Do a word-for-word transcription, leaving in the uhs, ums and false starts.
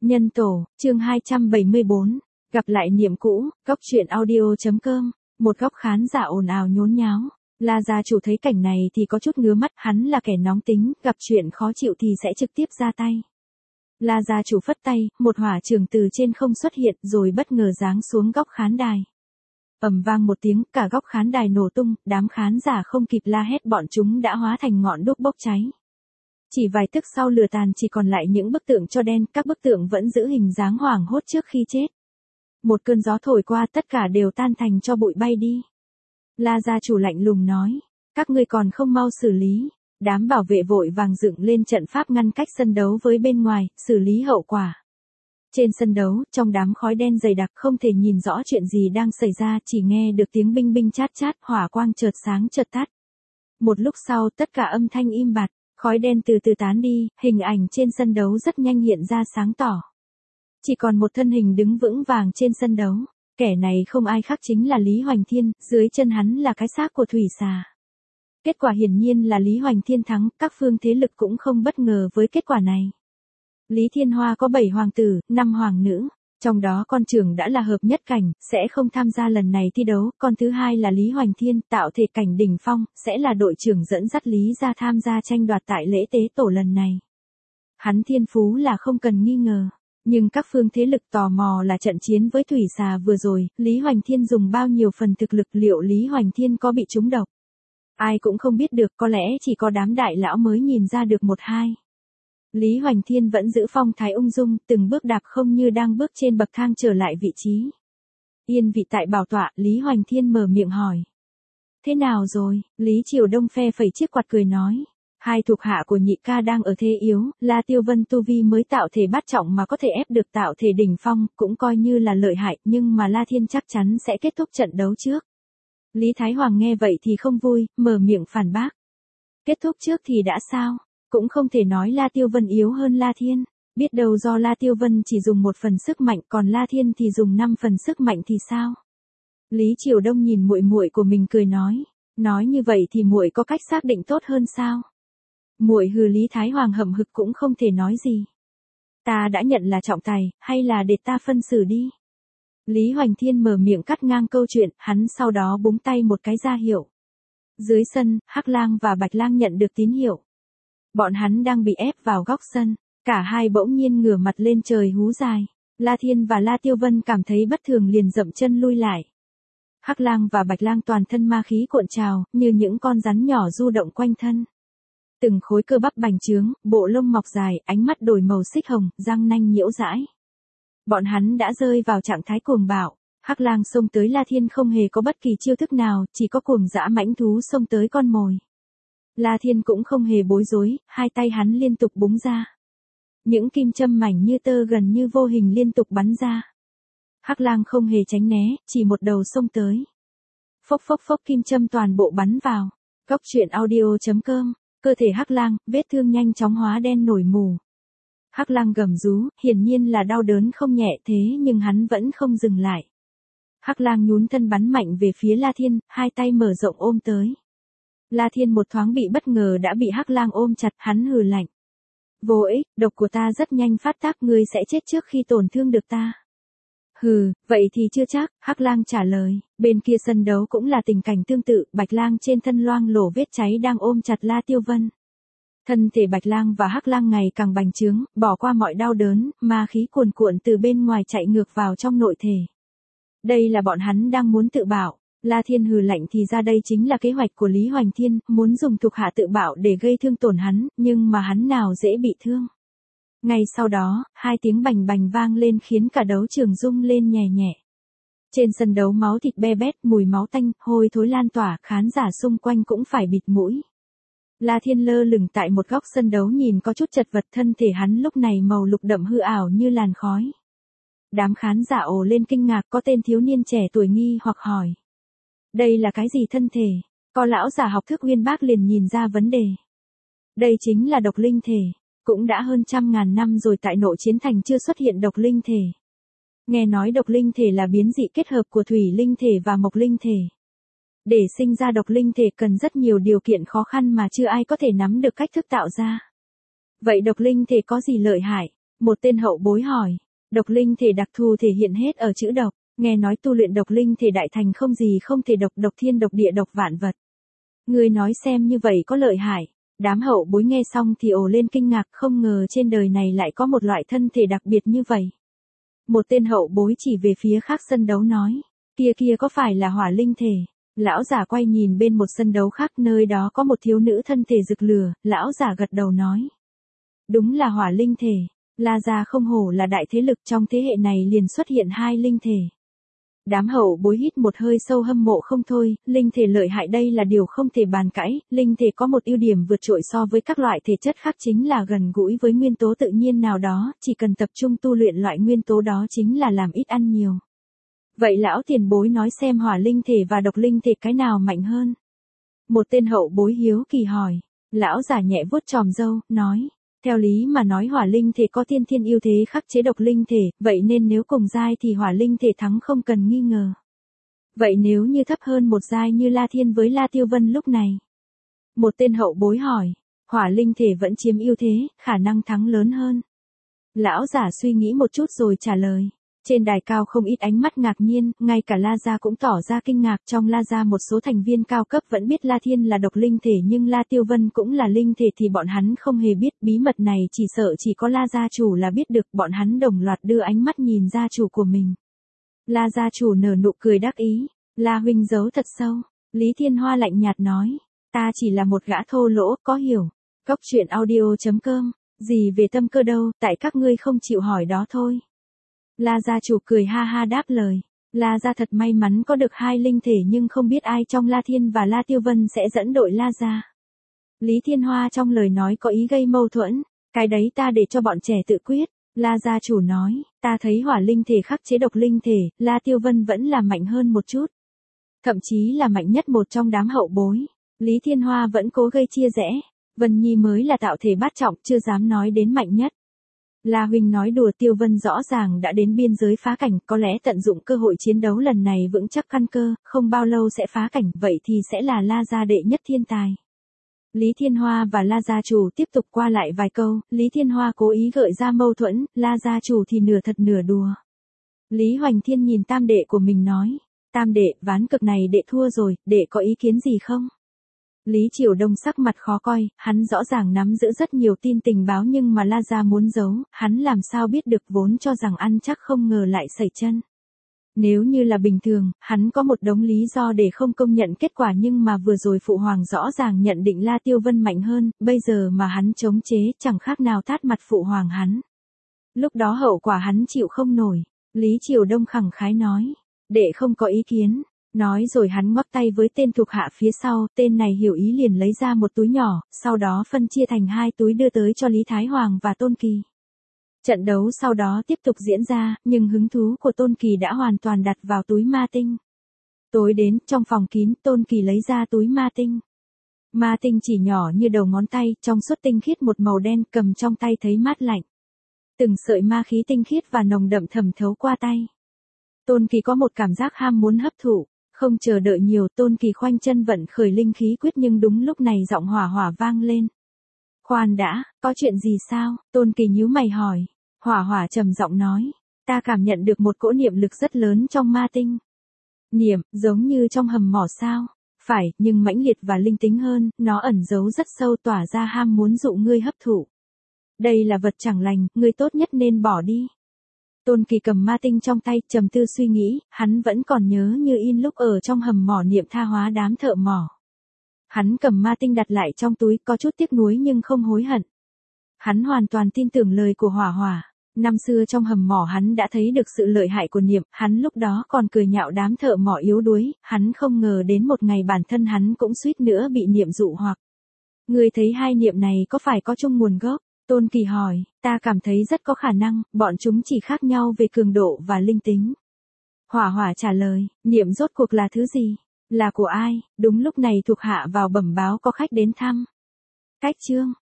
Nhân tổ, chương hai trăm bảy mươi bốn, gặp lại niệm cũ, góc truyện audio.com, một góc khán giả ồn ào nhốn nháo. La gia chủ thấy cảnh này thì có chút ngứa mắt, hắn là kẻ nóng tính, gặp chuyện khó chịu thì sẽ trực tiếp ra tay. La gia chủ phất tay, một hỏa trường từ trên không xuất hiện rồi bất ngờ giáng xuống góc khán đài. Ầm vang một tiếng, cả góc khán đài nổ tung, đám khán giả không kịp la hét bọn chúng đã hóa thành ngọn đuốc bốc cháy. Chỉ vài tức sau lửa tàn chỉ còn lại những bức tượng tro đen, các bức tượng vẫn giữ hình dáng hoảng hốt trước khi chết. Một cơn gió thổi qua tất cả đều tan thành tro bụi bay đi. La gia chủ lạnh lùng nói, các ngươi còn không mau xử lý. Đám bảo vệ vội vàng dựng lên trận pháp ngăn cách sân đấu với bên ngoài, xử lý hậu quả. Trên sân đấu, trong đám khói đen dày đặc không thể nhìn rõ chuyện gì đang xảy ra, chỉ nghe được tiếng binh binh chát chát, hỏa quang chợt sáng chợt tắt. Một lúc sau tất cả âm thanh im bặt, khói đen từ từ tán đi, hình ảnh trên sân đấu rất nhanh hiện ra sáng tỏ. Chỉ còn một thân hình đứng vững vàng trên sân đấu, kẻ này không ai khác chính là Lý Hoành Thiên, dưới chân hắn là cái xác của thủy xà. Kết quả hiển nhiên là Lý Hoành Thiên thắng, các phương thế lực cũng không bất ngờ với kết quả này. Lý Thiên Hoa có bảy hoàng tử, năm hoàng nữ, trong đó con trưởng đã là hợp nhất cảnh, sẽ không tham gia lần này thi đấu, con thứ hai là Lý Hoành Thiên, tạo thể cảnh đỉnh phong, sẽ là đội trưởng dẫn dắt Lý gia tham gia tranh đoạt tại lễ tế tổ lần này. Hắn thiên phú là không cần nghi ngờ, nhưng các phương thế lực tò mò là trận chiến với thủy xà vừa rồi, Lý Hoành Thiên dùng bao nhiêu phần thực lực, liệu Lý Hoành Thiên có bị trúng độc? Ai cũng không biết được, có lẽ chỉ có đám đại lão mới nhìn ra được một hai. Lý Hoành Thiên vẫn giữ phong thái ung dung, từng bước đạp không như đang bước trên bậc thang trở lại vị trí. Yên vị tại bảo tọa, Lý Hoành Thiên mở miệng hỏi. Thế nào rồi? Lý Triều Đông phe phẩy chiếc quạt cười nói. Hai thuộc hạ của nhị ca đang ở thế yếu, La Tiêu Vân tu vi mới tạo thể bát trọng mà có thể ép được tạo thể đỉnh phong, cũng coi như là lợi hại, nhưng mà La Thiên chắc chắn sẽ kết thúc trận đấu trước. Lý Thái Hoàng nghe vậy thì không vui, mở miệng phản bác. Kết thúc trước thì đã sao? Cũng không thể nói La Tiêu Vân yếu hơn La Thiên. Biết đâu do La Tiêu Vân chỉ dùng một phần sức mạnh, còn La Thiên thì dùng năm phần sức mạnh thì sao? Lý Triều Đông nhìn muội muội của mình cười nói, nói như vậy thì muội có cách xác định tốt hơn sao? Muội hừ. Lý Thái Hoàng hậm hực cũng không thể nói gì. Ta đã nhận là trọng tài, hay là để ta phân xử đi? Lý Hoành Thiên mở miệng cắt ngang câu chuyện, hắn sau đó búng tay một cái ra hiệu. Dưới sân, Hắc Lang và Bạch Lang nhận được tín hiệu. Bọn hắn đang bị ép vào góc sân, cả hai bỗng nhiên ngửa mặt lên trời hú dài. La Thiên và La Tiêu Vân cảm thấy bất thường liền dậm chân lui lại. Hắc Lang và Bạch Lang toàn thân ma khí cuộn trào, như những con rắn nhỏ du động quanh thân. Từng khối cơ bắp bành trướng, bộ lông mọc dài, ánh mắt đổi màu xích hồng, răng nanh nhiễu dãi. Bọn hắn đã rơi vào trạng thái cuồng bạo. Hắc Lang xông tới La Thiên không hề có bất kỳ chiêu thức nào, chỉ có cuồng dã mãnh thú xông tới con mồi. La Thiên cũng không hề bối rối, hai tay hắn liên tục búng ra. Những kim châm mảnh như tơ gần như vô hình liên tục bắn ra. Hắc Lang không hề tránh né, chỉ một đầu xông tới. Phốc phốc phốc, kim châm toàn bộ bắn vào. Góc truyện audio.com, cơ thể Hắc Lang, vết thương nhanh chóng hóa đen nổi mù. Hắc Lang gầm rú, hiển nhiên là đau đớn không nhẹ, thế nhưng hắn vẫn không dừng lại. Hắc Lang nhún thân bắn mạnh về phía La Thiên, hai tay mở rộng ôm tới. La Thiên một thoáng bị bất ngờ đã bị Hắc Lang ôm chặt, hắn hừ lạnh. Vô ích, độc của ta rất nhanh phát tác, ngươi sẽ chết trước khi tổn thương được ta. Hừ, vậy thì chưa chắc, Hắc Lang trả lời. Bên kia sân đấu cũng là tình cảnh tương tự, Bạch Lang trên thân loang lổ vết cháy đang ôm chặt La Tiêu Vân. Thân thể Bạch Lang và Hắc Lang ngày càng bành trướng, bỏ qua mọi đau đớn, ma khí cuồn cuộn từ bên ngoài chạy ngược vào trong nội thể. Đây là bọn hắn đang muốn tự bạo. La Thiên hừ lạnh, thì ra đây chính là kế hoạch của Lý Hoành Thiên, muốn dùng thuộc hạ tự bạo để gây thương tổn hắn, nhưng mà hắn nào dễ bị thương. Ngay sau đó, hai tiếng bành bành vang lên khiến cả đấu trường rung lên nhẹ nhẹ. Trên sân đấu máu thịt be bét, mùi máu tanh, hôi thối lan tỏa, khán giả xung quanh cũng phải bịt mũi. La Thiên lơ lửng tại một góc sân đấu nhìn có chút chật vật, thân thể hắn lúc này màu lục đậm hư ảo như làn khói. Đám khán giả ồ lên kinh ngạc, có tên thiếu niên trẻ tuổi nghi hoặc hỏi. Đây là cái gì thân thể? Có lão giả học thức uyên bác liền nhìn ra vấn đề. Đây chính là độc linh thể. Cũng đã hơn trăm ngàn năm rồi tại Nội Chiến Thành chưa xuất hiện độc linh thể. Nghe nói độc linh thể là biến dị kết hợp của thủy linh thể và mộc linh thể. Để sinh ra độc linh thể cần rất nhiều điều kiện khó khăn mà chưa ai có thể nắm được cách thức tạo ra. Vậy độc linh thể có gì lợi hại? Một tên hậu bối hỏi. Độc linh thể đặc thù thể hiện hết ở chữ độc, nghe nói tu luyện độc linh thể đại thành không gì không thể độc, độc thiên độc địa độc vạn vật. Ngươi nói xem như vậy có lợi hại. Đám hậu bối nghe xong thì ồ lên kinh ngạc, không ngờ trên đời này lại có một loại thân thể đặc biệt như vậy. Một tên hậu bối chỉ về phía khác sân đấu nói, kia kia có phải là hỏa linh thể? Lão giả quay nhìn bên một sân đấu khác, nơi đó có một thiếu nữ thân thể rực lửa, lão giả gật đầu nói. Đúng là hỏa linh thể, La gia không hổ là đại thế lực, trong thế hệ này liền xuất hiện hai linh thể. Đám hậu bối hít một hơi sâu hâm mộ không thôi, linh thể lợi hại đây là điều không thể bàn cãi, linh thể có một ưu điểm vượt trội so với các loại thể chất khác chính là gần gũi với nguyên tố tự nhiên nào đó, chỉ cần tập trung tu luyện loại nguyên tố đó chính là làm ít ăn nhiều. Vậy lão tiền bối nói xem hỏa linh thể và độc linh thể cái nào mạnh hơn? Một tên hậu bối hiếu kỳ hỏi, lão giả nhẹ vuốt chòm râu, nói. Theo lý mà nói hỏa linh thể có tiên thiên ưu thế khắc chế độc linh thể, vậy nên nếu cùng giai thì hỏa linh thể thắng không cần nghi ngờ. Vậy nếu như thấp hơn một giai như La Thiên với La Tiêu Vân lúc này? Một tên hậu bối hỏi, hỏa linh thể vẫn chiếm ưu thế, khả năng thắng lớn hơn. Lão giả suy nghĩ một chút rồi trả lời. Trên đài cao không ít ánh mắt ngạc nhiên, ngay cả La Gia cũng tỏ ra kinh ngạc. Trong La Gia một số thành viên cao cấp vẫn biết La Thiên là độc linh thể nhưng La Tiêu Vân cũng là linh thể thì bọn hắn không hề biết. Bí mật này chỉ sợ chỉ có La Gia chủ là biết được. Bọn hắn đồng loạt đưa ánh mắt nhìn gia chủ của mình. La Gia chủ nở nụ cười đắc ý. La huynh giấu thật sâu. Lý Thiên Hoa lạnh nhạt nói. Ta chỉ là một gã thô lỗ, có hiểu. Cốc truyện audio chấm com. Gì về tâm cơ đâu, tại các ngươi không chịu hỏi đó thôi. La gia chủ cười ha ha đáp lời. La gia thật may mắn có được hai linh thể nhưng không biết ai trong La Thiên và La Tiêu Vân sẽ dẫn đội La gia. Lý Thiên Hoa trong lời nói có ý gây mâu thuẫn. Cái đấy ta để cho bọn trẻ tự quyết. La gia chủ nói, ta thấy hỏa linh thể khắc chế độc linh thể, La Tiêu Vân vẫn là mạnh hơn một chút. Thậm chí là mạnh nhất một trong đám hậu bối. Lý Thiên Hoa vẫn cố gây chia rẽ. Vân Nhi mới là tạo thể bát trọng, chưa dám nói đến mạnh nhất. La huynh nói đùa, Tiêu Vân rõ ràng đã đến biên giới phá cảnh, có lẽ tận dụng cơ hội chiến đấu lần này vững chắc căn cơ, không bao lâu sẽ phá cảnh, vậy thì sẽ là La gia đệ nhất thiên tài. Lý Thiên Hoa và La gia chủ tiếp tục qua lại vài câu, Lý Thiên Hoa cố ý gợi ra mâu thuẫn, La gia chủ thì nửa thật nửa đùa. Lý Hoành Thiên nhìn tam đệ của mình nói, tam đệ, ván cực này đệ thua rồi, đệ có ý kiến gì không? Lý Triều Đông sắc mặt khó coi, hắn rõ ràng nắm giữ rất nhiều tin tình báo nhưng mà La gia muốn giấu, hắn làm sao biết được, vốn cho rằng ăn chắc không ngờ lại sẩy chân. Nếu như là bình thường, hắn có một đống lý do để không công nhận kết quả nhưng mà vừa rồi phụ hoàng rõ ràng nhận định La Tiêu Vân mạnh hơn, bây giờ mà hắn chống chế chẳng khác nào tát mặt phụ hoàng hắn. Lúc đó hậu quả hắn chịu không nổi, Lý Triều Đông khẳng khái nói, đệ không có ý kiến. Nói rồi hắn ngoắc tay với tên thuộc hạ phía sau, tên này hiểu ý liền lấy ra một túi nhỏ, sau đó phân chia thành hai túi đưa tới cho Lý Thái Hoàng và Tôn Kỳ. Trận đấu sau đó tiếp tục diễn ra, nhưng hứng thú của Tôn Kỳ đã hoàn toàn đặt vào túi ma tinh. Tối đến, trong phòng kín, Tôn Kỳ lấy ra túi ma tinh. Ma tinh chỉ nhỏ như đầu ngón tay, trong suốt tinh khiết một màu đen, cầm trong tay thấy mát lạnh. Từng sợi ma khí tinh khiết và nồng đậm thẩm thấu qua tay. Tôn Kỳ có một cảm giác ham muốn hấp thụ. Không chờ đợi nhiều, Tôn Kỳ khoanh chân vận khởi linh khí quyết nhưng đúng lúc này giọng hỏa hỏa vang lên. Khoan đã, có chuyện gì sao? Tôn Kỳ nhíu mày hỏi. Hỏa hỏa trầm giọng nói. Ta cảm nhận được một cỗ niệm lực rất lớn trong ma tinh. Niệm, giống như trong hầm mỏ sao? Phải, nhưng mãnh liệt và linh tính hơn, nó ẩn giấu rất sâu tỏa ra ham muốn dụ ngươi hấp thụ. Đây là vật chẳng lành, ngươi tốt nhất nên bỏ đi. Tôn Kỳ cầm ma tinh trong tay, trầm tư suy nghĩ, hắn vẫn còn nhớ như in lúc ở trong hầm mỏ niệm tha hóa đám thợ mỏ. Hắn cầm ma tinh đặt lại trong túi, có chút tiếc nuối nhưng không hối hận. Hắn hoàn toàn tin tưởng lời của hỏa hỏa. Năm xưa trong hầm mỏ hắn đã thấy được sự lợi hại của niệm, hắn lúc đó còn cười nhạo đám thợ mỏ yếu đuối, hắn không ngờ đến một ngày bản thân hắn cũng suýt nữa bị niệm dụ hoặc. Ngươi thấy hai niệm này có phải có chung nguồn gốc? Tôn Kỳ hỏi, ta cảm thấy rất có khả năng, bọn chúng chỉ khác nhau về cường độ và linh tính. Hỏa hỏa trả lời, niệm rốt cuộc là thứ gì? Là của ai? Đúng lúc này thuộc hạ vào bẩm báo có khách đến thăm. Cách chương.